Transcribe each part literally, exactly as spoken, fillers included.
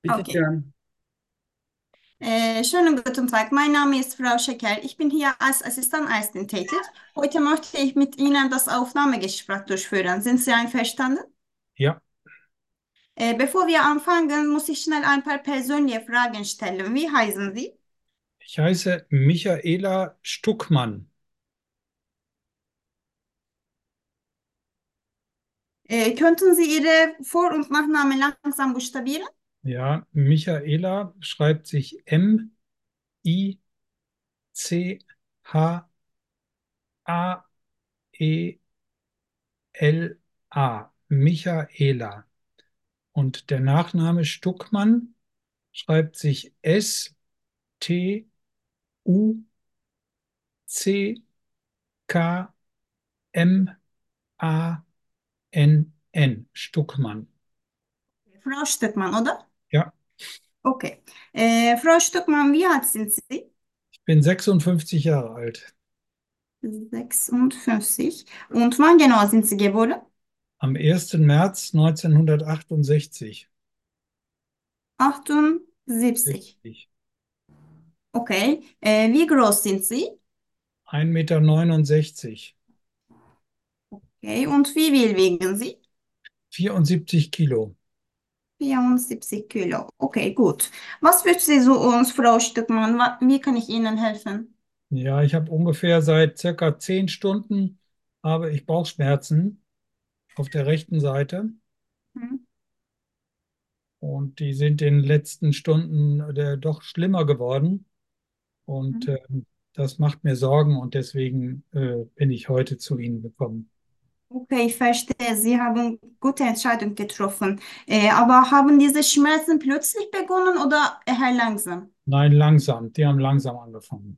Bitte Okay. schön. Äh, schönen guten Tag. Mein Name ist Frau Schäker. Ich bin hier als Assistentärztin tätig. Heute möchte ich mit Ihnen das Aufnahmegespräch durchführen. Sind Sie einverstanden? Ja, Äh, bevor wir anfangen, muss ich schnell ein paar persönliche Fragen stellen. Wie heißen Sie? ich heiße Michaela Stuckmann. Äh, könnten Sie Ihre Vor- und Nachnamen langsam buchstabieren? Ja, Michaela schreibt sich M-I-C-H-A-E-L-A. Michaela. Und der Nachname Stuckmann schreibt sich S-T-U-C-K-M-A-N-N. Stuckmann. Frau Stöckmann, oder? Ja, Okay. Äh, Frau Stöckmann, wie alt sind Sie? ich bin sechsundfünfzig Jahre alt. sechsundfünfzig. Und wann genau sind Sie geboren? Am ersten März neunzehnhundertachtundsechzig. achtundsiebzig. Richtig. Okay. Äh, wie groß sind Sie? ein Meter neunundsechzig. Okay. Und wie viel wiegen Sie? vierundsiebzig Kilo. vierundsiebzig Kilo. Okay, gut. Was würden Sie so uns, Frau Stückmann? wa- Wie kann ich Ihnen helfen? Ja, ich habe ungefähr seit circa zehn Stunden habe ich Bauchschmerzen auf der rechten Seite Hm? und die sind in den letzten Stunden äh, doch schlimmer geworden und Hm? äh, das macht mir Sorgen und deswegen äh, bin ich heute zu Ihnen gekommen. Okay, ich verstehe. Sie haben gute Entscheidung getroffen. Äh, aber haben diese Schmerzen plötzlich begonnen oder eher langsam? Nein, langsam. Die haben langsam angefangen.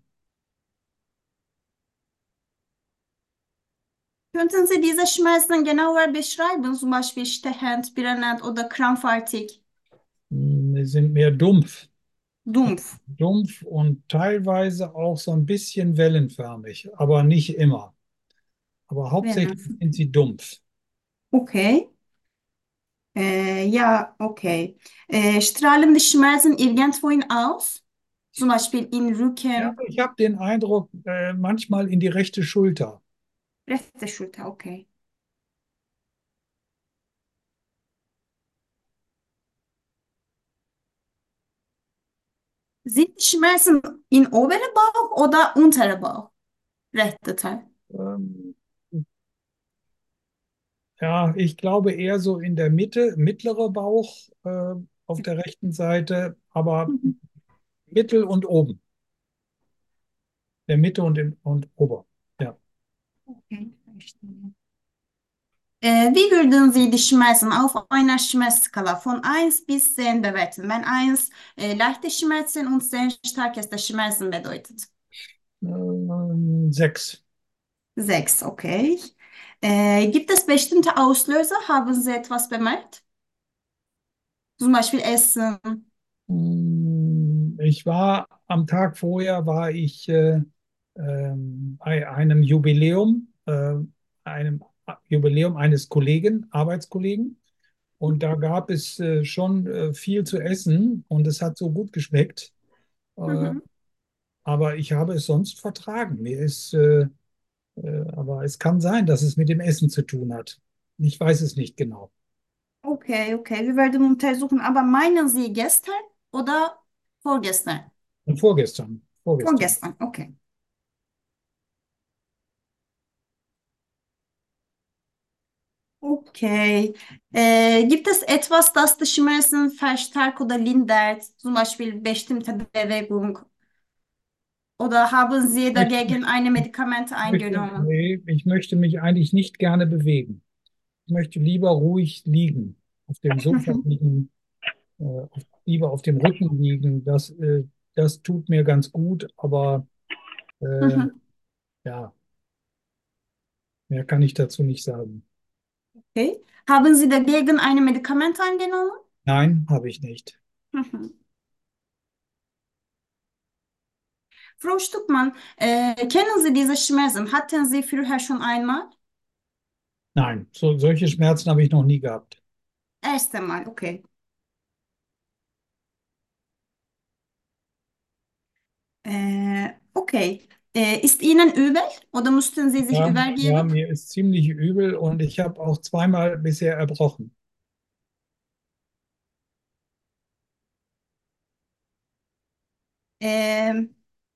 Könnten Sie diese Schmerzen genauer beschreiben, zum Beispiel stechend, brennend oder krampfartig? Hm, Die sind mehr dumpf. Dumpf. Dumpf und teilweise auch so ein bisschen wellenförmig, aber nicht immer. Aber hauptsächlich Brennend. sind sie dumpf. Okay. Äh, ja, okay. Äh, strahlen die Schmerzen irgendwohin aus? Zum Beispiel im Ja, Rücken, ich habe den Eindruck, äh, manchmal in die rechte Schulter. rechte Schulter, okay. Sind die Schmerzen im oberen Bauch oder unteren Bauch? Rechter Teil. Ähm, ja, ich glaube eher so in der Mitte, mittlere Bauch äh, auf der rechten Seite, aber Mhm. mittel und oben. Der Mitte und, im, und ober. Ja. Okay, verstehe. Äh, wie würden Sie die Schmerzen auf einer Schmerzskala von eins bis zehn bewerten? Wenn eins äh, leichte Schmerzen und zehn starkeste Schmerzen bedeutet. Ähm, sechs. Sechs, okay. Äh, gibt es bestimmte Auslöser? Haben Sie etwas bemerkt? Zum Beispiel Essen. Mm, Ich war am Tag vorher war ich äh, ähm, bei einem Jubiläum, äh, einem Jubiläum eines Kollegen, Arbeitskollegen. Und da gab es äh, schon äh, viel zu essen und es hat so gut geschmeckt. Äh, Mhm. aber ich habe es sonst vertragen. Mir ist, äh, äh, aber es kann sein, dass es mit dem Essen zu tun hat. Ich weiß es nicht genau. Okay, okay, wir werden untersuchen. Aber meinen Sie gestern oder vorgestern? Und vorgestern, vorgestern. Vorgestern, okay. Okay. Äh, gibt es etwas, das die Schmerzen verstärkt oder lindert? Zum Beispiel bestimmte Bewegung? Oder haben Sie dagegen eine Medikamente möchte, eingenommen? nee, ich möchte mich eigentlich nicht gerne bewegen. Ich möchte lieber ruhig liegen, auf dem Sofa Mhm. liegen, äh, auf, lieber auf dem Rücken liegen. Das, äh, das tut mir ganz gut, aber äh, Mhm. ja, mehr kann ich dazu nicht sagen. Okay. Haben Sie dagegen eine Medikamente eingenommen? Nein, habe ich nicht. Mhm. Frau Stuckmann, äh, kennen Sie diese Schmerzen? Hatten Sie früher schon einmal? Nein, so, solche Schmerzen habe ich noch nie gehabt. Erst einmal, okay. Äh, okay. Äh, ist Ihnen übel oder mussten Sie sich Ja, ja, übergeben? mir ist ziemlich übel und ich habe auch zweimal bisher erbrochen. Ähm,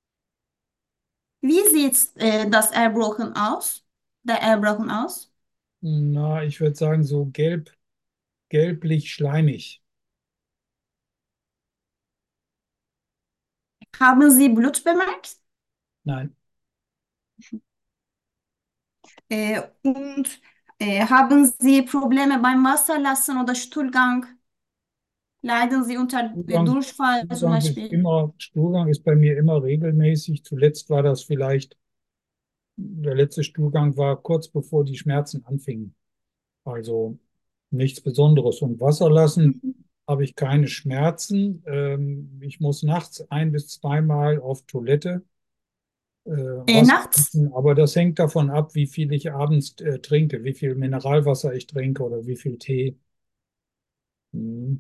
Wie sieht äh, das Erbrochen aus? Der Erbrochen aus? Na, ich würde sagen, so gelb, gelblich-schleimig. Haben Sie Blut bemerkt? Nein, Äh, und äh, haben Sie Probleme beim Wasserlassen oder Stuhlgang? Leiden Sie unter äh, Stuhlgang, Durchfall zum Stuhlgang ist Beispiel? immer, Stuhlgang ist bei mir immer regelmäßig. Zuletzt war das vielleicht, der letzte Stuhlgang war kurz bevor die Schmerzen anfingen. Also nichts Besonderes. Und Wasser lassen Mhm. habe ich keine Schmerzen. Ähm, ich muss nachts ein bis zweimal auf Toilette. Äh, Äh, Wasser nachts? trinken, aber das hängt davon ab, wie viel ich abends äh, trinke, wie viel Mineralwasser ich trinke oder wie viel Tee. Hm.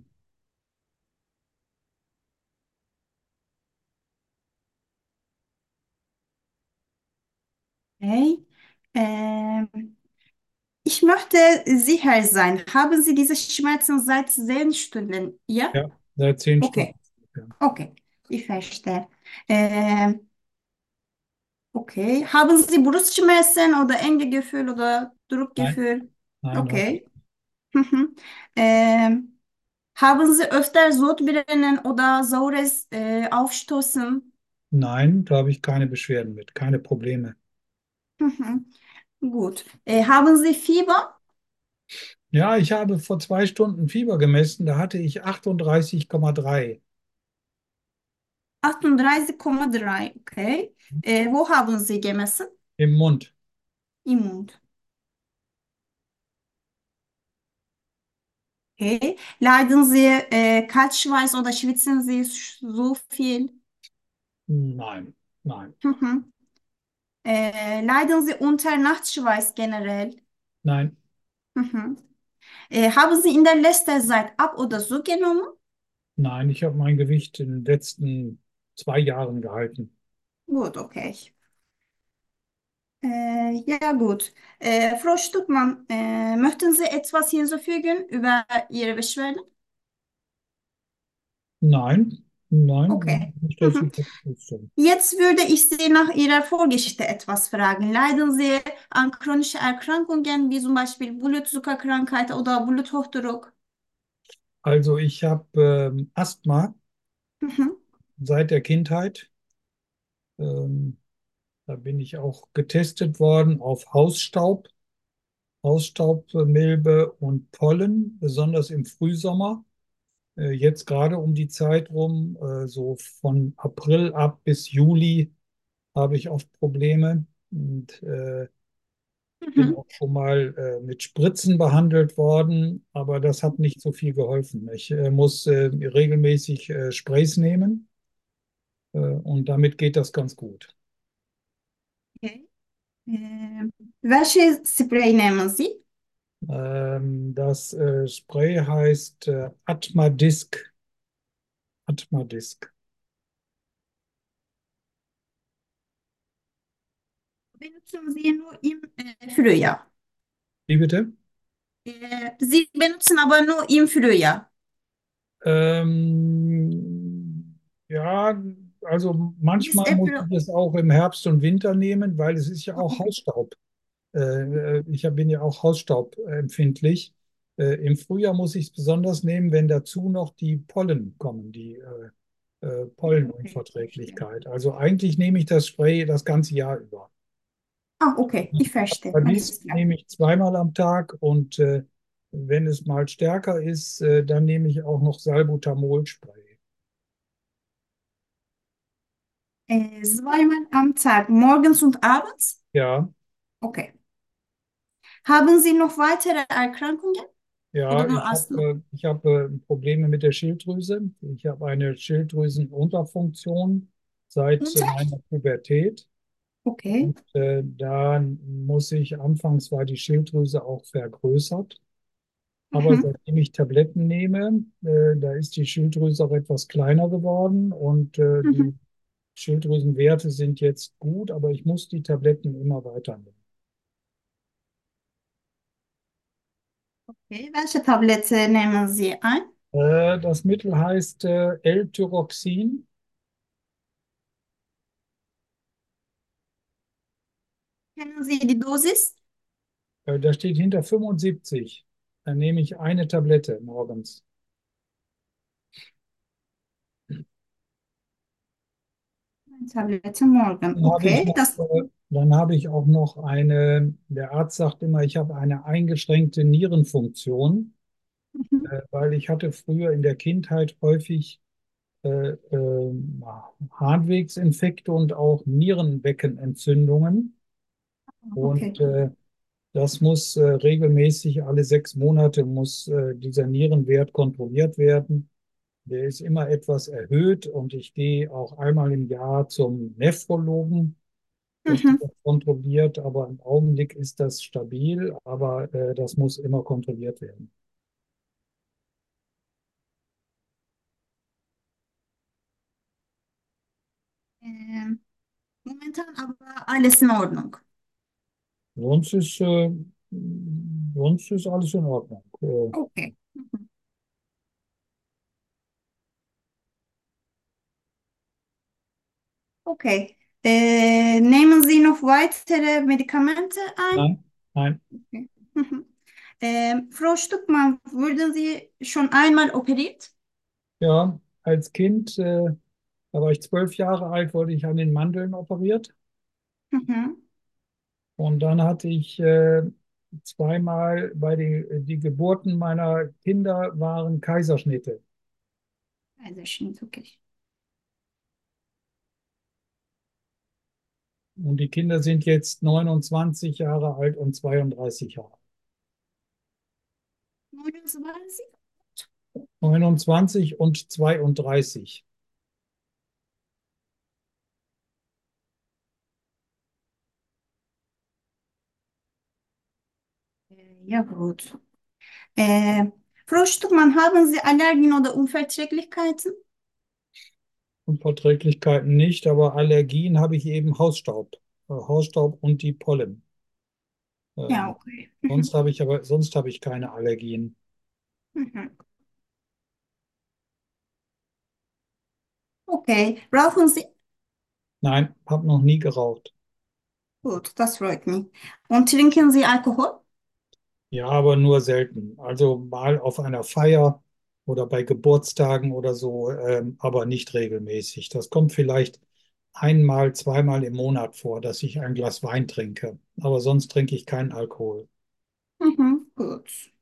Okay. Ähm, Ich möchte sicher sein. Haben Sie diese Schmerzen seit zehn Stunden? Ja? Ja, seit zehn Okay, Stunden. Ja. okay. Ich verstehe. Ähm, okay. Haben Sie Brustschmerzen oder enge Gefühl oder Nein, Druckgefühl? nein, nein, Okay. Mhm. Ähm, Haben Sie öfter Sodbrennen oder saures äh, Aufstoßen? nein, da habe ich keine Beschwerden mit, keine Probleme. Mhm. Gut. Äh, haben Sie Fieber? Ja, ich habe vor zwei Stunden Fieber gemessen, da hatte ich achtunddreißig Komma drei achtunddreißig Komma drei. Okay. Äh, wo haben Sie gemessen? im Mund. Im Mund. Okay. Leiden Sie äh, Kaltschweiß oder schwitzen Sie sch- so viel? Nein, nein, Mhm. Äh, leiden Sie unter Nachtschweiß generell? nein, Mhm. Äh, haben Sie in der letzten Zeit ab oder so genommen? nein, ich habe mein Gewicht in den letzten zwei Jahren gehalten. Gut, okay. Äh, ja, gut. Äh, Frau Stuckmann, äh, möchten Sie etwas hinzufügen über Ihre Beschwerden? Nein, nein, Okay. nicht, dass Mhm. ich das wüsste. Jetzt würde ich Sie nach Ihrer Vorgeschichte etwas fragen. Leiden Sie an chronischen Erkrankungen wie zum Beispiel Blutzuckerkrankheit oder Bluthochdruck? Also ich habe ähm, Asthma Mhm. seit der Kindheit. Ähm, Da bin ich auch getestet worden auf Hausstaub, Hausstaubmilbe und Pollen, besonders im Frühsommer. Äh, Jetzt gerade um die Zeit rum, äh, so von April ab bis Juli, habe ich oft Probleme und äh, bin Mhm. auch schon mal äh, mit Spritzen behandelt worden, aber das hat nicht so viel geholfen. Ich äh, muss äh, regelmäßig äh, Sprays nehmen äh, und damit geht das ganz gut. Okay. Äh, welche Spray nehmen Sie? Ähm, das äh, Spray heißt äh, Atmadisk. Atmadisk. Benutzen Sie nur im äh, Frühjahr. Wie bitte? Äh, Sie benutzen aber nur im Frühjahr. Ähm, ja, also Bis manchmal muss April. ich es auch im Herbst und Winter nehmen, weil es ist ja auch Okay. Hausstaub. Äh, äh, ich bin ja auch hausstaubempfindlich. Äh, Im Frühjahr muss ich es besonders nehmen, wenn dazu noch die Pollen kommen, die äh, äh, Okay, verstehe. Pollenunverträglichkeit. Also eigentlich nehme ich das Spray das ganze Jahr über. Ah, okay, ich verstehe. Dies Alles klar. nehme ich zweimal am Tag und äh, wenn es mal stärker ist, äh, dann nehme ich auch noch Salbutamol-Spray. Äh, zweimal am Tag, morgens und abends? Ja, Okay. Haben Sie noch weitere Erkrankungen oder ja, nur ich Asthma? habe äh, ich hab, äh, Probleme mit der Schilddrüse. Ich habe eine Schilddrüsenunterfunktion seit äh, Unter? meiner Pubertät. Okay. Und äh, da muss ich, anfangs war die Schilddrüse auch vergrößert. Aber Mhm. seitdem ich Tabletten nehme, äh, da ist die Schilddrüse auch etwas kleiner geworden und äh, die Mhm. Schilddrüsenwerte sind jetzt gut, aber ich muss die Tabletten immer weiternehmen. Okay. Welche Tablette nehmen Sie ein? Äh, das Mittel heißt äh, L-Tyroxin. Kennen Sie die Dosis? Äh, da steht hinter fünfundsiebzig. Dann nehme ich eine Tablette morgens. Eine Tablette morgen. Dann habe ich Okay, noch, das. äh, dann habe ich auch noch eine, der Arzt sagt immer, ich habe eine eingeschränkte Nierenfunktion, Mhm. äh, weil ich hatte früher in der Kindheit häufig äh, äh, Harnwegsinfekte und auch Nierenbeckenentzündungen. Okay. Und äh, das muss äh, regelmäßig, alle sechs Monate muss äh, dieser Nierenwert kontrolliert werden. Der ist immer etwas erhöht und ich gehe auch einmal im Jahr zum Nephrologen, dass der Mhm. das kontrolliert. Aber im Augenblick ist das stabil, aber äh, das muss immer kontrolliert werden. Ähm, Momentan aber alles in Ordnung. Sonst ist, äh, sonst ist alles in Ordnung. Äh, Okay. Mhm. Okay. Äh, nehmen Sie noch weitere Medikamente ein? nein, nein. Okay. Mhm. Ähm, Frau Stuckmann, wurden Sie schon einmal operiert? Ja, als Kind, äh, da war ich zwölf Jahre alt, wurde ich an den Mandeln operiert. Mhm. Und dann hatte ich äh, zweimal bei den die Geburten meiner Kinder waren Kaiserschnitte. Also schon, okay. Und die Kinder sind jetzt neunundzwanzig Jahre alt und zweiunddreißig Jahre. neunundzwanzig? neunundzwanzig und zweiunddreißig. Äh, ja, gut. Äh, Frau Stuckmann, haben Sie Allergien oder Unverträglichkeiten? Unverträglichkeiten nicht, aber Allergien habe ich eben Hausstaub. Äh, Hausstaub und die Pollen. Ja, Ähm, okay. sonst Mhm. habe ich aber sonst habe ich keine Allergien. Mhm. Okay, rauchen Sie? Nein, habe noch nie geraucht. Gut, das freut mich. Und trinken Sie Alkohol? Ja, aber nur selten. Also mal auf einer Feier oder bei Geburtstagen oder so, ähm, aber nicht regelmäßig. Das kommt vielleicht einmal, zweimal im Monat vor, dass ich ein Glas Wein trinke. Aber sonst trinke ich keinen Alkohol. Mhm, gut.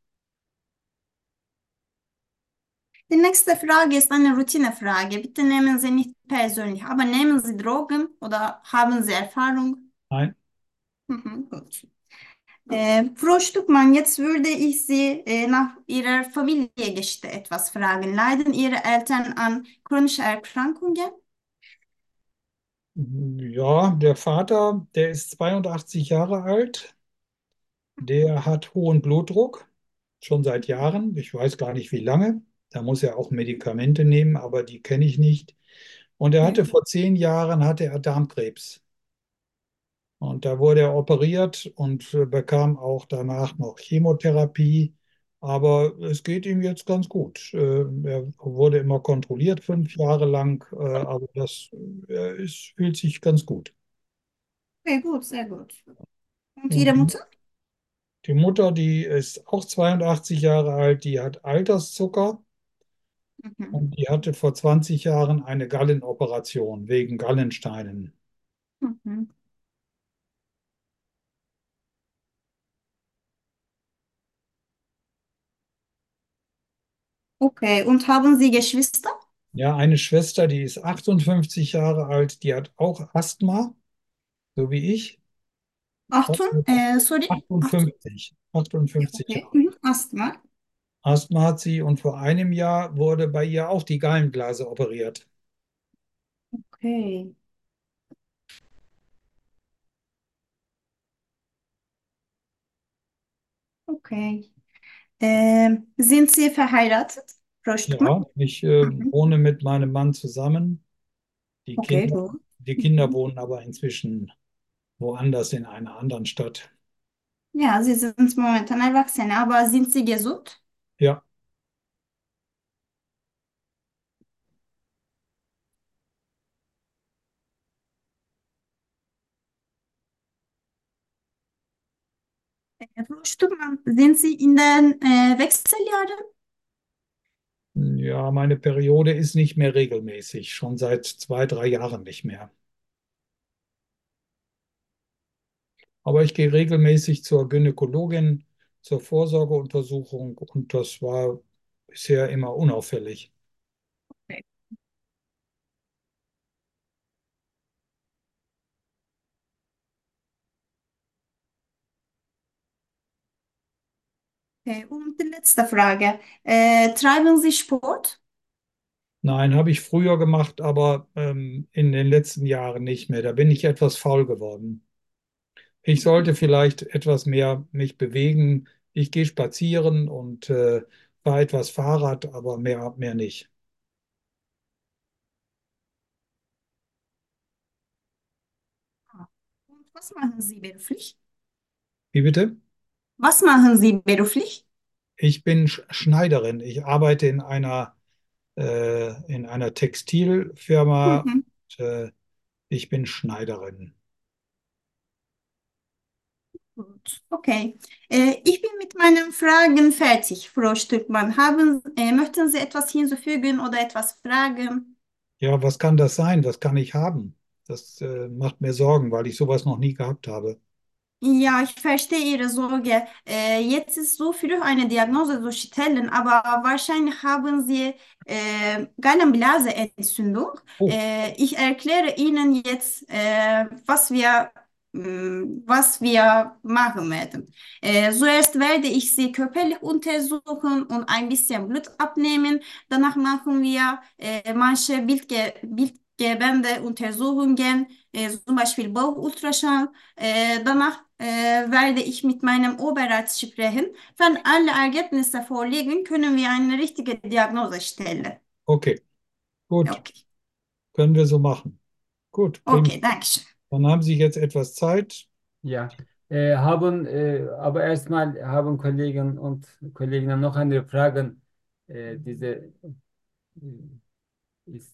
Die nächste Frage ist eine Routinefrage. Bitte nehmen Sie nicht persönlich, aber nehmen Sie Drogen oder haben Sie Erfahrung? Nein, Mhm, gut. Äh, Frau Stuckmann, jetzt würde ich Sie äh, nach Ihrer Familiengeschichte etwas fragen. Leiden Ihre Eltern an chronischen Erkrankungen? ja, der Vater, der ist zweiundachtzig Jahre alt. Der hat hohen Blutdruck, schon seit Jahren. Ich weiß gar nicht, wie lange. Da muss er auch Medikamente nehmen, aber die kenne ich nicht. Und er hatte Okay. vor zehn Jahren hatte er Darmkrebs. Und da wurde er operiert und äh, bekam auch danach noch Chemotherapie. Aber es geht ihm jetzt ganz gut. Äh, Er wurde immer kontrolliert, fünf Jahre lang, äh, aber das äh, ist, fühlt sich ganz gut. Okay, gut, sehr gut. Und Und Ihre die, Mutter? die Mutter, die ist auch zweiundachtzig Jahre alt, die hat Alterszucker Mhm. und die hatte vor zwanzig Jahren eine Gallenoperation wegen Gallensteinen. Mhm. Okay, und haben Sie Geschwister? Ja, eine Schwester, die ist achtundfünfzig Jahre alt, die hat auch Asthma, so wie ich. Achtung, äh, sorry, Achtung. achtundfünfzig, Ja, achtundfünfzig okay. Jahre. Mhm. Asthma. Asthma hat sie und vor einem Jahr wurde bei ihr auch die Gallenblase operiert. Okay, okay. Ähm, sind Sie verheiratet, Frau Stuckmann? Ja, ich äh, Mhm. wohne mit meinem Mann zusammen. Die Okay, Kinder, gut. die Kinder Mhm. wohnen aber inzwischen woanders in einer anderen Stadt. Ja, Sie sind momentan Erwachsene, aber sind Sie gesund? Ja, Äh, Frau Stuckmann, sind Sie in den äh, Wechseljahren? ja, meine Periode ist nicht mehr regelmäßig, schon seit zwei, drei Jahren nicht mehr. Aber ich gehe regelmäßig zur Gynäkologin, zur Vorsorgeuntersuchung und das war bisher immer unauffällig. Okay, und die letzte Frage. Äh, treiben Sie Sport? Nein, habe ich früher gemacht, aber ähm, in den letzten Jahren nicht mehr. Da bin ich etwas faul geworden. Ich sollte vielleicht etwas mehr mich bewegen. Ich gehe spazieren und äh, fahre etwas Fahrrad, aber mehr, mehr nicht. Ah. Und was machen Sie beruflich? Wie bitte? Was machen Sie beruflich? Ich bin Sch- Schneiderin. Ich arbeite in einer, äh, in einer Textilfirma. Mhm. Und, äh, ich bin Schneiderin. Gut, okay. Äh, ich bin mit meinen Fragen fertig, Frau Stückmann. Haben, äh, möchten Sie etwas hinzufügen oder etwas fragen? Ja, was kann das sein? Was kann ich haben? Das äh, macht mir Sorgen, weil ich sowas noch nie gehabt habe. Ja, ich verstehe Ihre Sorge. Äh, jetzt ist so früh eine Diagnose zu stellen, aber wahrscheinlich haben Sie äh, Gallenblasenentzündung. Oh, Äh, ich erkläre Ihnen jetzt, äh, was wir, mh, was wir machen werden. Äh, zuerst werde ich Sie körperlich untersuchen und ein bisschen Blut abnehmen. Danach machen wir äh, manche Bildge bildgebende Untersuchungen, äh, zum Beispiel Bauchultraschall. Äh, danach äh, werde ich mit meinem Oberarzt sprechen. Wenn alle Ergebnisse vorliegen, können wir eine richtige Diagnose stellen. okay, gut, Okay, können wir so machen. Gut, prima. okay, danke schön. Dann haben Sie jetzt etwas Zeit. Ja, äh, haben, äh, aber erstmal haben Kollegen und Kolleginnen noch andere Fragen. Äh, diese äh, ist,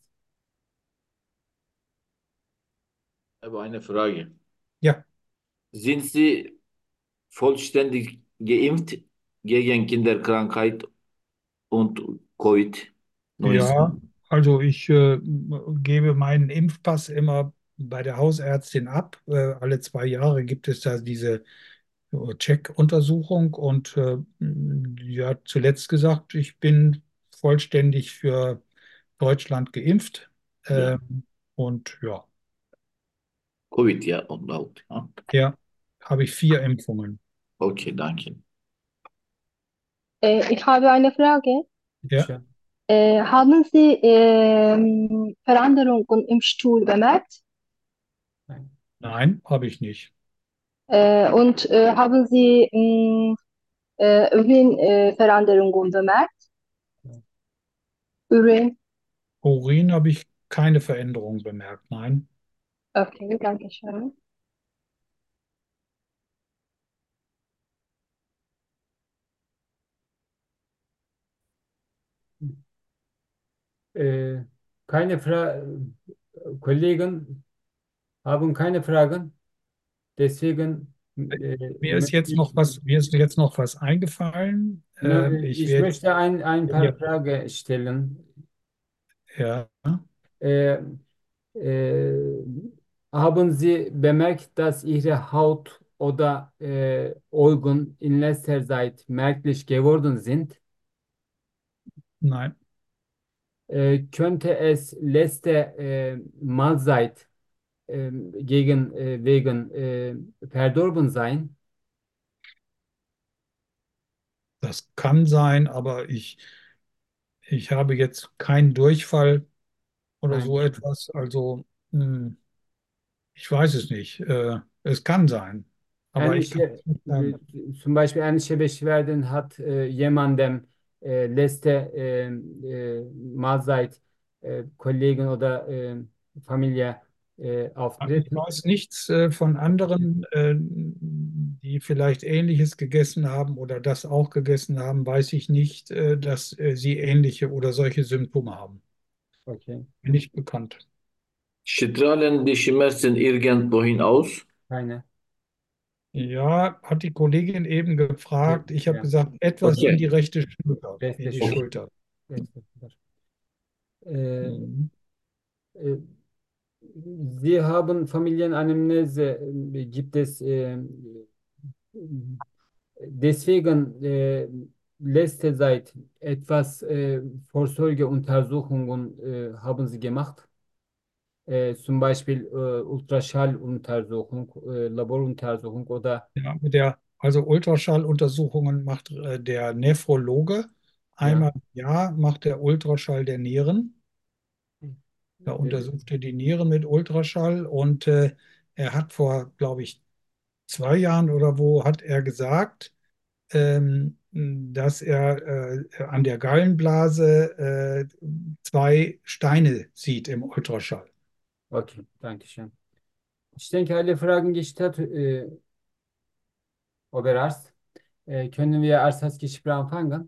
Aber eine Frage. Ja, Sind Sie vollständig geimpft gegen Kinderkrankheit und Covid ja, neunzehn? also ich äh, gebe meinen Impfpass immer bei der Hausärztin ab. Äh, alle zwei Jahre gibt es da diese äh, Check-Untersuchung und äh, die hat zuletzt gesagt, ich bin vollständig für Deutschland geimpft. Ja, Ähm, und ja, Covid, ja, und auch. Ja. ja, habe ich vier Impfungen. Okay, danke. Äh, ich habe eine Frage. Ja, Bitte. Äh, haben Sie ähm, Veränderungen im Stuhl bemerkt? Nein. nein, habe ich nicht. Äh, und äh, haben Sie mh, äh, Urinveränderungen äh, Veränderungen bemerkt? Urin? Urin habe ich keine Veränderung bemerkt, nein. Okay, danke schön. Äh, keine Fra Kollegen haben keine Fragen. Deswegen äh, Mir ist möchte jetzt noch ich, was, mir ist jetzt noch was eingefallen. no, Ähm, äh, ich ich werde, möchte ein, ein paar ja, Fragen stellen. ja, Äh, äh, haben Sie bemerkt, dass Ihre Haut oder äh, Augen in letzter Zeit merklich geworden sind? nein, Äh, könnte es letzte äh, Mahlzeit äh, gegen, äh, wegen äh, verdorben sein? das kann sein, aber ich, ich habe jetzt keinen Durchfall oder Nein. so etwas. Also, hm, ich weiß es nicht. Äh, es kann sein, aber ich kann Endişe, es nicht sagen. zum Beispiel endişe beşverden hat e, jemandem e, letzte e, e, Mahlzeit e, Kollegen oder e, Familie äh, Ich auftreten? weiß nichts äh, von anderen, äh, die vielleicht Ähnliches gegessen haben oder das auch gegessen haben, weiß ich nicht, äh, dass äh, sie ähnliche oder solche Symptome haben. Okay, Nicht bekannt. Strahlen die Schmerzen irgendwohin aus? keine. Ja, hat die Kollegin eben gefragt. Ich habe Ja, gesagt, etwas in die Okay. rechte Schulter, in beste die Schutz. Okay. Schulter. Beste Schutz. Äh, Mhm. äh, Sie haben Familienanamnese, äh, gibt es äh, deswegen äh, letzte Zeit etwas äh, Vorsorgeuntersuchungen äh, haben Sie gemacht? Äh, zum Beispiel äh, Ultraschalluntersuchung, äh, Laboruntersuchung oder Ja, mit der, also Ultraschalluntersuchungen macht äh, der Nephrologe. ja. Einmal im Jahr macht der Ultraschall der Nieren. Da Äh, untersucht er die Nieren mit Ultraschall und äh, er hat vor, glaube ich, zwei Jahren oder wo, hat er gesagt, ähm, dass er äh, an der Gallenblase äh, zwei Steine sieht im Ultraschall. okay, danke schön. Ich denke, alle Fragen gestellt, äh, Oberarzt. Äh, können wir erst das Gespräch anfangen?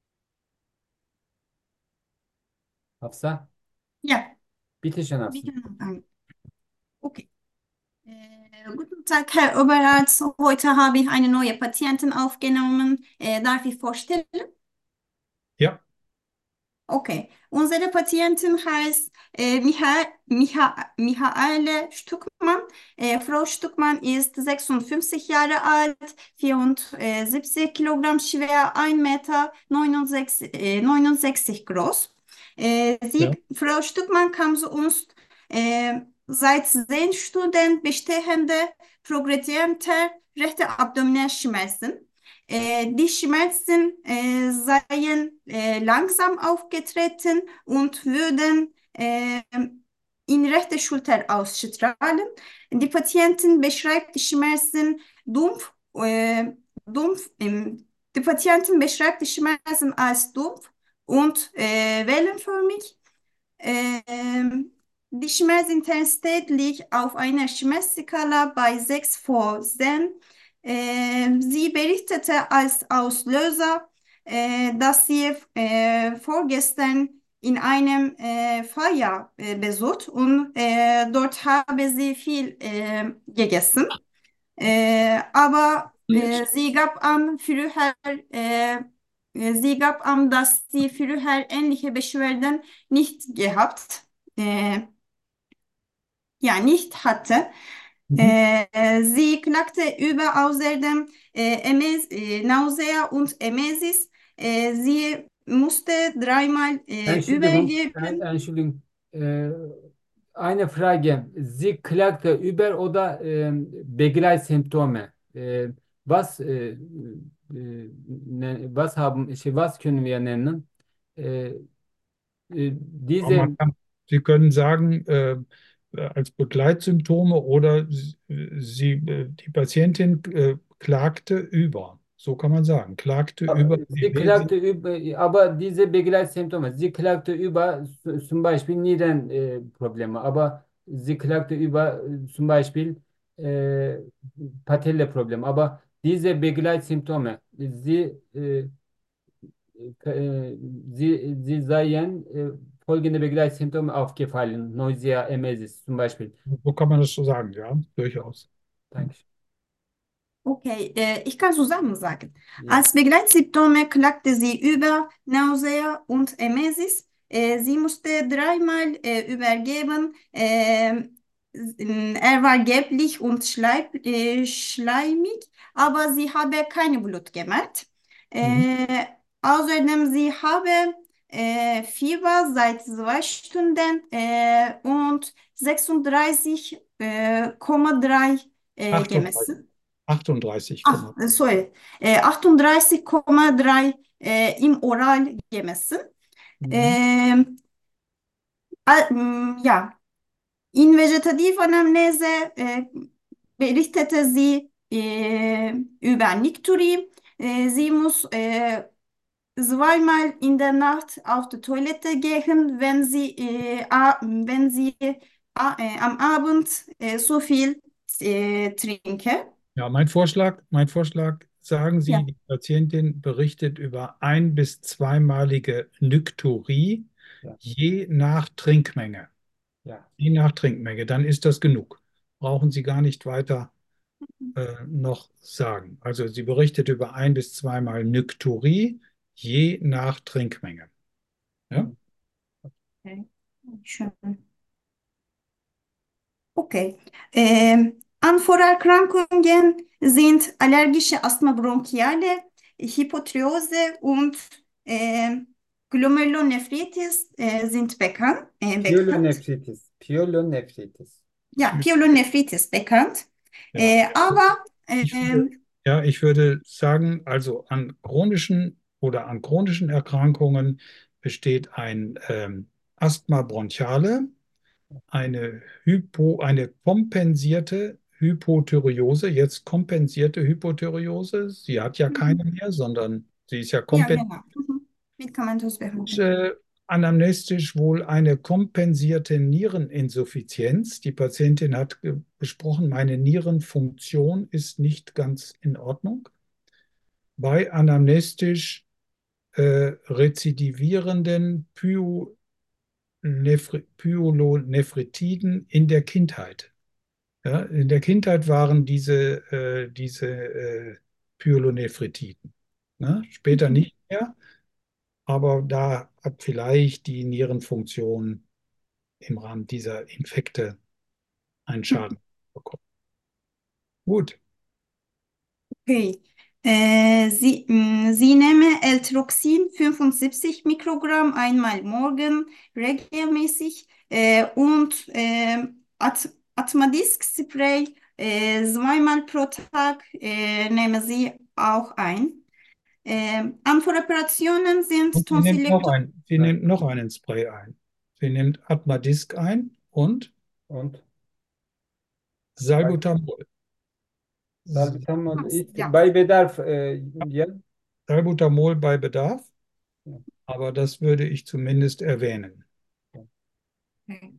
Hafsa, Ja, bitte schön, wir Hafsa. können anfangen. Okay. Äh, guten Tag, Herr Oberarzt. Heute habe ich eine neue Patientin aufgenommen. Äh, darf ich vorstellen? Ja, Okay. Unsere Patientin heißt äh, Micha Micha Michaele Stuckmann. Äh, Frau Stuckmann ist sechsundfünfzig Jahre alt, vierundsiebzig Kilogramm schwer, ein Meter neunundsechzig, äh, neunundsechzig groß. Äh, ja. sie, Frau Stuckmann kam zu uns äh, seit zehn Stunden bestehende progrediente rechte Abdominalschmerzen. Äh, die Schmerzen äh, seien äh, langsam aufgetreten und würden äh, in rechte Schulter ausstrahlen. Die Patientin beschreibt die Schmerzen dumpf, äh, dumpf ähm, die Patientin beschreibt die Schmerzen als dumpf und äh, wellenförmig. Ähm, die Schmerzintensität liegt auf einer Schmerzskala bei sechs vor zehn. Ähm, sie berichtete als Auslöser, äh, dass sie äh, vorgestern in einem äh, Feier äh, besucht und äh, dort habe sie viel äh, gegessen. Äh, aber äh, sie gab an, früher, äh, äh, sie gab an, dass sie früher ähnliche Beschwerden nicht gehabt, äh, ja, nicht hatte. Mhm. Äh, sie klagte über außerdem äh, Emes, äh, Nausea und Emesis. Äh, sie musste dreimal äh, Entschuldigung, ein- übergeben. Entschuldigung. Äh, eine Frage. Sie klagte über oder äh, Begleitsymptome. Äh, was, äh, äh, ne, was haben, şey, was können wir nennen? Äh, äh, Aber man diese, kann, Sie können sagen, äh, als Begleitsymptome oder sie, äh, die Patientin äh, klagte über. So kann man sagen, klagte über sie Emesis. klagte über, aber diese Begleitsymptome, sie klagte über z- zum Beispiel Nierenprobleme, äh, Probleme, aber sie klagte über äh, zum Beispiel äh, Patellaprobleme, aber diese Begleitsymptome, sie, äh, äh, sie, sie seien äh, folgende Begleitsymptome aufgefallen, Nausea, Emesis zum Beispiel. So kann man das so sagen, ja, durchaus. Danke. Okay, äh, ich kann zusammen sagen. Ja. Als Begleitsymptome klagte sie über Nausea und Emesis. Äh, sie musste dreimal äh, übergeben. Ähm, er war gelblich und schleim, äh, schleimig, aber sie habe keine Blut gemerkt. Mhm. Äh, außerdem sie habe äh, Fieber seit zwei Stunden äh, und sechsunddreißig Komma drei äh, achtunddreißig, gemessen. achtunddreißig, Ah, äh, sorry. Äh, achtunddreißig Komma drei äh, im Oral gemessen. mhm. Ähm, al- m, ja, in Vegetativanalyse äh, berichtete sie äh, über Nicturi. Äh, sie muss äh, zweimal in der Nacht auf die Toilette gehen, wenn sie, äh, a- wenn sie a- äh, am Abend äh, so viel äh, trinke. Ja, mein Vorschlag, mein Vorschlag, sagen Ja, Sie, die Patientin berichtet über ein- bis zweimalige Nykturie Ja, je nach Trinkmenge. ja. Je nach Trinkmenge, dann ist das genug. Brauchen Sie gar nicht weiter äh, noch sagen. Also sie berichtet über ein- bis zweimal Nykturie je nach Trinkmenge. Ja? okay. Schön. Okay. Ähm, Anvorerkrankungen sind allergische Asthma bronchiale, Hypothriose und ähm, Glomerulonephritis äh, sind bekannt, äh, bekannt. Pyelonephritis. Pyelonephritis. Ja, Pyelonephritis bekannt. Ja. Äh, aber Ich würde, ähm, ja, ich würde sagen, also an chronischen oder an chronischen Erkrankungen besteht ein ähm, Asthma bronchiale, eine Hypo, eine kompensierte Hypothyreose, jetzt kompensierte Hypothyreose. Sie hat ja keine mhm, mehr, sondern sie ist ja ja, kompensiert. genau. Mhm. Medikamentös behandelt. Äh, anamnestisch wohl eine kompensierte Niereninsuffizienz. Die Patientin hat ge- besprochen, meine Nierenfunktion ist nicht ganz in Ordnung. Bei anamnestisch äh, rezidivierenden Pyelonephri- Pyelonephritiden in der Kindheit. Ja, in der Kindheit waren diese, äh, diese äh, Pyelonephritiden. Ne? Später Mhm. nicht mehr, aber da hat vielleicht die Nierenfunktion im Rahmen dieser Infekte einen Schaden bekommen. Gut, Okay. Äh, Sie, mh, Sie nehmen Eltroxin fünfundsiebzig Mikrogramm einmal morgen regelmäßig äh, und äh, At Atmadisk-Spray äh, zweimal pro Tag äh, nehmen Sie auch ein. Äh, Anforoperationen sind und sie nimmt noch Tonsillektomie. ein, sie Ja. nimmt noch einen Spray ein. Sie nimmt Atmadisk ein und Und Salbutamol. Salbutamol ist Ja. bei Bedarf, äh, ja. Salbutamol bei Bedarf, Ja. aber das würde ich zumindest erwähnen. Okay.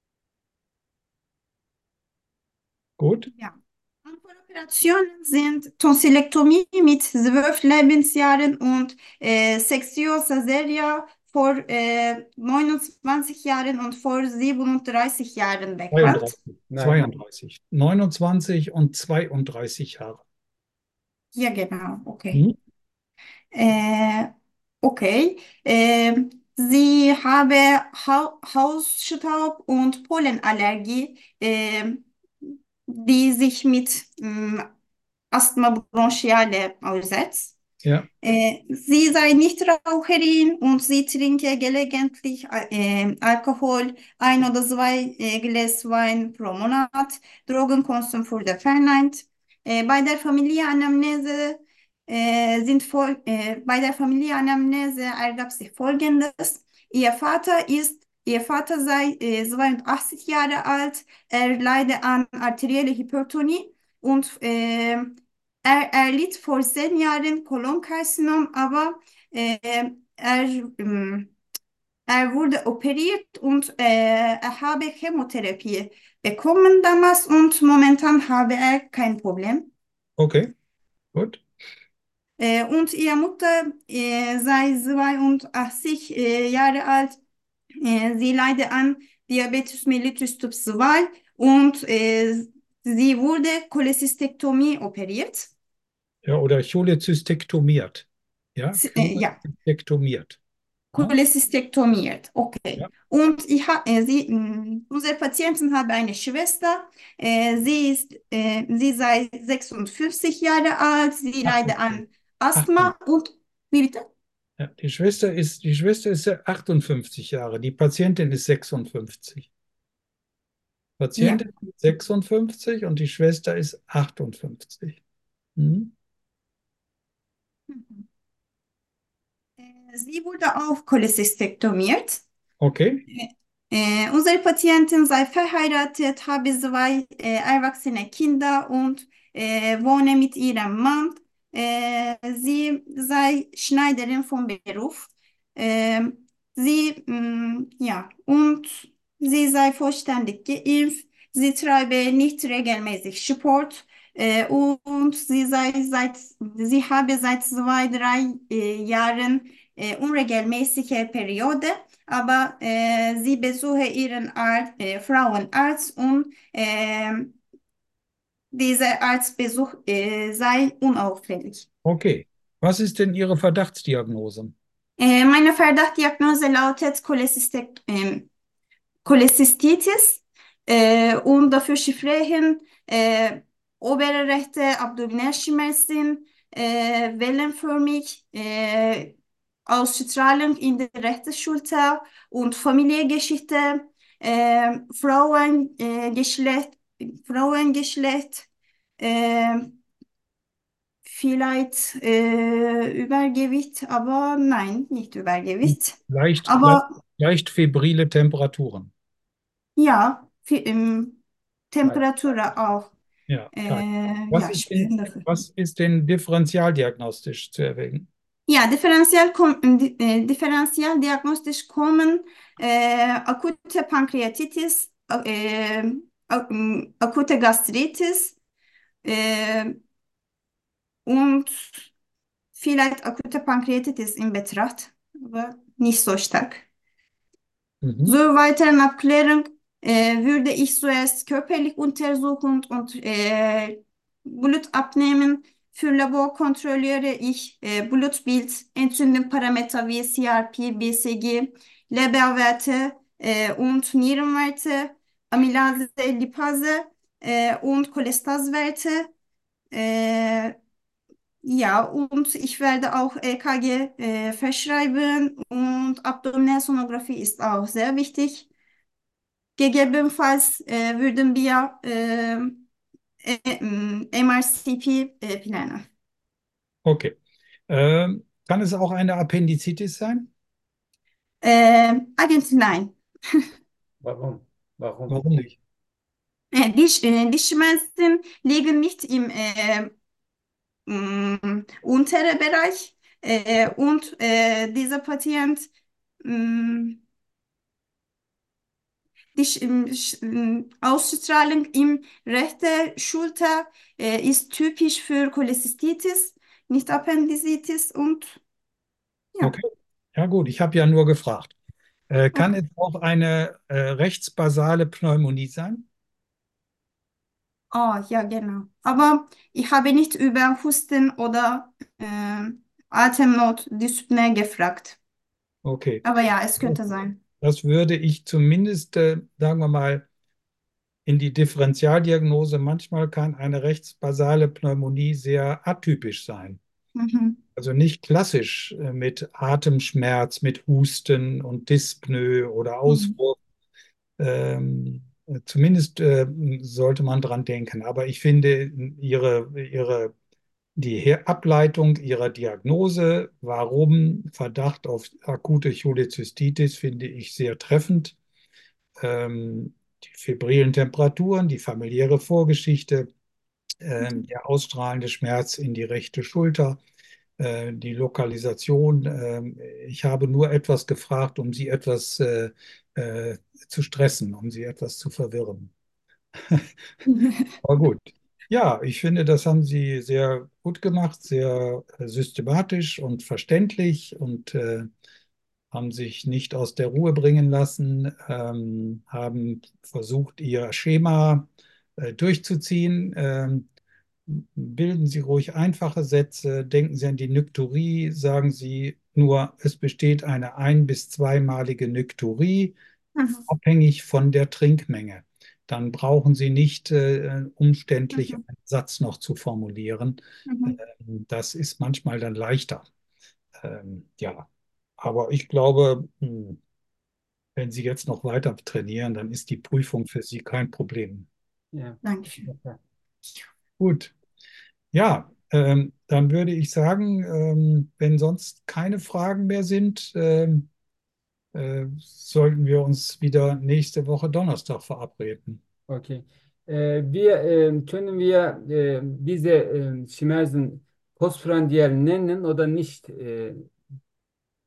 Gut? Ja. Operationen sind Tonsillektomie mit zwölf Lebensjahren und äh, Sektio Caesaria vor äh, neunundzwanzig Jahren und vor siebenunddreißig Jahren bekannt. zweiunddreißig, Nein. zweiunddreißig, neunundzwanzig und zweiunddreißig Jahre. Ja, genau, okay. Hm? Äh, okay. Äh, Sie haben ha Hausstaub- und Pollenallergie, äh, die sich mit mh, Asthma bronchiale aussetzt. Ja, Äh, sie sei Nichtraucherin und sie trinke gelegentlich äh, Alkohol, ein oder zwei äh, Gläser Wein pro Monat. Drogenkonsum wurde verneint. Äh, bei der Familienanamnese äh, sind fol äh, bei der Familienanamnese ergab sich Folgendes: Ihr Vater ist Ihr Vater sei äh, zweiundachtzig Jahre alt, er leide an arterielle Hypertonie und äh, er, er litt vor zehn Jahren Kolonkarzinom, aber äh, er, ähm, er wurde operiert und äh, er habe Chemotherapie bekommen damals und momentan habe er kein Problem. okay, gut. Äh, und ihre Mutter äh, sei zweiundachtzig äh, Jahre alt. Äh, sie leide an Diabetes mellitus Typ zwei und äh, sie wurde Cholezystektomie operiert. Ja, oder Cholezystektomiert. Ja, Z- äh, ja. Cholezystektomiert. Ja, Cholezystektomiert, okay. ja, Und ich ha, äh, sie, mh, unsere Patientin hat eine Schwester. Äh, sie ist, äh, sie sei sechsundfünfzig Jahre alt. Sie leidet achtundfünfzig. an Asthma und, wie bitte? Ja, die Schwester ist, die Schwester ist ja achtundfünfzig Jahre, die Patientin ist sechsundfünfzig. Ja. Patientin ist sechsundfünfzig und die Schwester ist achtundfünfzig. Hm? Mhm. Äh, Sie wurde auch cholezystektomiert. Okay, Äh, unsere Patientin sei verheiratet, habe zwei äh, erwachsene Kinder und äh, wohne mit ihrem Mann. Äh, sie sei Schneiderin vom Beruf. Ähm, sie, mh, ja, und sie sei vollständig geimpft, sie treibe nicht regelmäßig Sport äh, und sie sei seit, sie habe seit zwei, drei äh, Jahren äh, unregelmäßige Periode, aber äh, sie besuche ihren Ar äh, Frauenarzt und äh, dieser Arztbesuch äh, sei unauffällig. Okay. Was ist denn Ihre Verdachtsdiagnose? Äh, meine Verdachtdiagnose lautet Cholesystek, ähm, Cholecystitis äh, und dafür chiffrieren äh, obere rechte Abdominalschmerzen, äh, wellenförmig, äh, Ausstrahlung in der rechten Schulter und Familiengeschichte, äh, Frauengeschlecht, Frauengeschlecht, äh, vielleicht äh, Übergewicht, aber nein, nicht Übergewicht. Leicht, leicht, Aber leicht febrile Temperaturen. ja, fi- ähm, Gleich. Temperatur auch. Ja, klar. Äh, Was ja, ist denn, spielen dafür. was ist denn differentialdiagnostisch zu erwägen? Ja, differenziell kom di äh, differentialdiagnostisch kommen äh, akute Pankreatitis, äh, ak ähm, akute Gastritis äh, und vielleicht akute Pankreatitis in Betracht, aber nicht so stark. Mhm. Zur weiteren Abklärung äh, würde ich zuerst körperlich untersuchen und äh, Blut abnehmen. Für Labor kontrolliere ich äh, Blutbild, Entzündungsparameter wie C R P, B C G, Leberwerte äh, und Nierenwerte, Amylase, Lipase äh, und Cholestazwerte. Äh, ja, und ich werde auch E K G äh, verschreiben und Abdominalsonographie ist auch sehr wichtig. Gegebenenfalls äh, würden wir äh, äh, M R C P äh, planen. Okay. Ähm, kann es auch eine Appendizitis sein? Äh, eigentlich nein. Warum? Warum? Warum nicht? Äh, die, Sch- äh, die Schmerzen liegen nicht im äh, mh, unteren Bereich äh, und äh, dieser Patient mh, die Sch ähm, Sch ähm, Ausstrahlung im rechten Schulter äh, ist typisch für Cholecystitis, nicht Appendicitis und ja, Okay. Ja gut, ich habe ja nur gefragt. Äh, kann okay. es auch eine äh, rechtsbasale Pneumonie sein? Oh, ja, genau. Aber ich habe nicht über Husten oder äh, Atemnot, Dyspnoe gefragt. Okay. Aber ja, es könnte sein. Das würde ich zumindest, äh, sagen wir mal, in die Differentialdiagnose. Manchmal kann eine rechtsbasale Pneumonie sehr atypisch sein. Mhm. Also nicht klassisch äh, mit Atemschmerz, mit Husten und Dyspnoe oder Mhm. Auswurf. Ähm, zumindest äh, sollte man dran denken. Aber ich finde Ihre, Ihre, die Her- Ableitung Ihrer Diagnose, warum Verdacht auf akute Cholezystitis, finde ich sehr treffend. Ähm, die febrilen Temperaturen, die familiäre Vorgeschichte, ähm, der ausstrahlende Schmerz in die rechte Schulter, äh, die Lokalisation. Ähm, ich habe nur etwas gefragt, um Sie etwas äh, äh, zu stressen, um Sie etwas zu verwirren. Aber gut. Ja, ich finde, das haben Sie sehr gut gemacht, sehr äh, systematisch und verständlich und äh, haben sich nicht aus der Ruhe bringen lassen, ähm, haben versucht, ihr Schema äh, durchzuziehen. Ähm, bilden Sie ruhig einfache Sätze, denken Sie an die Nykturie, sagen Sie nur, es besteht eine ein- bis zweimalige Nykturie, Mhm. abhängig von der Trinkmenge. Dann brauchen Sie nicht äh, umständlich Mhm. einen Satz noch zu formulieren. Mhm. Ähm, das ist manchmal dann leichter. Ähm, ja, aber ich glaube, mh, wenn Sie jetzt noch weiter trainieren, dann ist die Prüfung für Sie kein Problem. Ja. Dankeschön. Okay. Gut, ja, ähm, dann würde ich sagen, ähm, wenn sonst keine Fragen mehr sind, ähm, äh, sollten wir uns wieder nächste Woche Donnerstag verabreden. Okay. Äh, wir äh, können wir äh, diese äh, Schmerzen postprandial nennen oder nicht? Äh,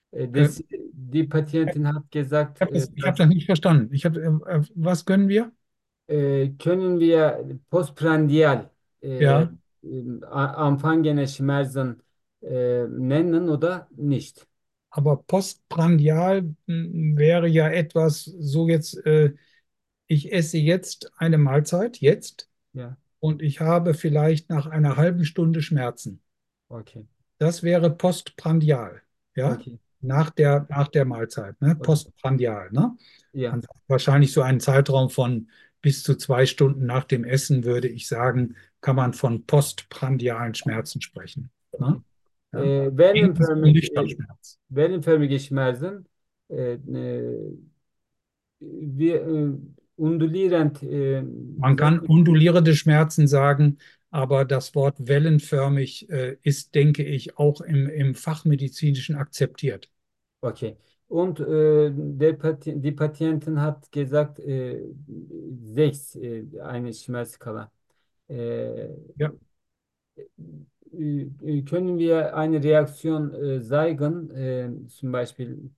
Äh, Äh, das, die Patientin hat gesagt, ich habe äh, das, ich hab dass, das nicht verstanden. Ich hab, äh, äh, was können wir? äh, können wir postprandial äh, Ja, äh, anfangende Schmerzen äh, nennen oder nicht? aber postprandial mh, wäre ja etwas, so jetzt, äh, ich esse jetzt eine Mahlzeit, jetzt, Ja, und ich habe vielleicht nach einer halben Stunde Schmerzen. okay, Das wäre postprandial, ja, okay, nach der, nach der Mahlzeit, ne? okay. Postprandial, ne? Ja, Und wahrscheinlich so einen Zeitraum von bis zu zwei Stunden nach dem Essen, würde ich sagen, kann man von postprandialen Schmerzen sprechen, ne? okay. Ja? Äh, Ähnlich wie wellenförmig, äh, Nüchternschmerz. wellenförmige Schmerzen, äh, äh, wir, äh, undulierend, äh, Man kann sagt, undulierende Schmerzen sagen, aber das Wort wellenförmig äh, ist, denke ich, auch im, im Fachmedizinischen akzeptiert. okay. Und äh, der Pati die Patientin hat gesagt, äh, sechs, äh, eine Schmerzskala. Äh, Ja. äh, können wir eine Reaktion äh, zeigen, äh, zum Beispiel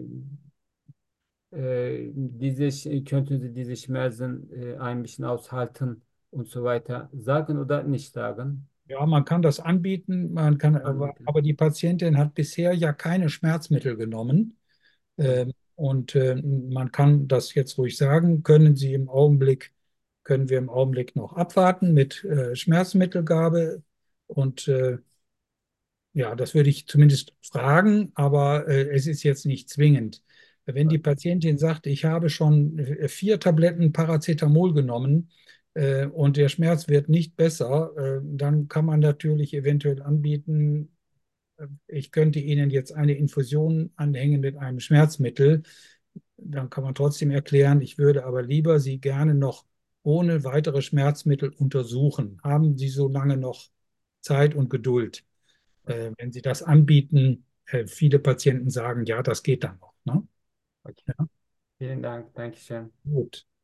äh, äh, diese, Sch- könnten Sie diese Schmerzen äh, ein bisschen aushalten und so weiter sagen oder nicht sagen? Ja, man kann das anbieten, man kann, aber, Anbieten. aber die Patientin hat bisher ja keine Schmerzmittel genommen. Okay. Ähm, und äh, man kann das jetzt ruhig sagen, können Sie im Augenblick, können wir im Augenblick noch abwarten mit äh, Schmerzmittelgabe. Und äh, ja, das würde ich zumindest fragen, aber äh, es ist jetzt nicht zwingend. Wenn die Patientin sagt, ich habe schon äh, vier Tabletten Paracetamol genommen äh, und der Schmerz wird nicht besser, äh, dann kann man natürlich eventuell anbieten, äh, ich könnte Ihnen jetzt eine Infusion anhängen mit einem Schmerzmittel. Dann kann man trotzdem erklären, ich würde aber lieber Sie gerne noch ohne weitere Schmerzmittel untersuchen. Haben Sie so lange noch Zeit und Geduld? Äh, wenn Sie das anbieten, äh, viele Patienten sagen, ja, das geht dann noch. Ne? Okay. Ja, Vielen Dank. Dankeschön. gut.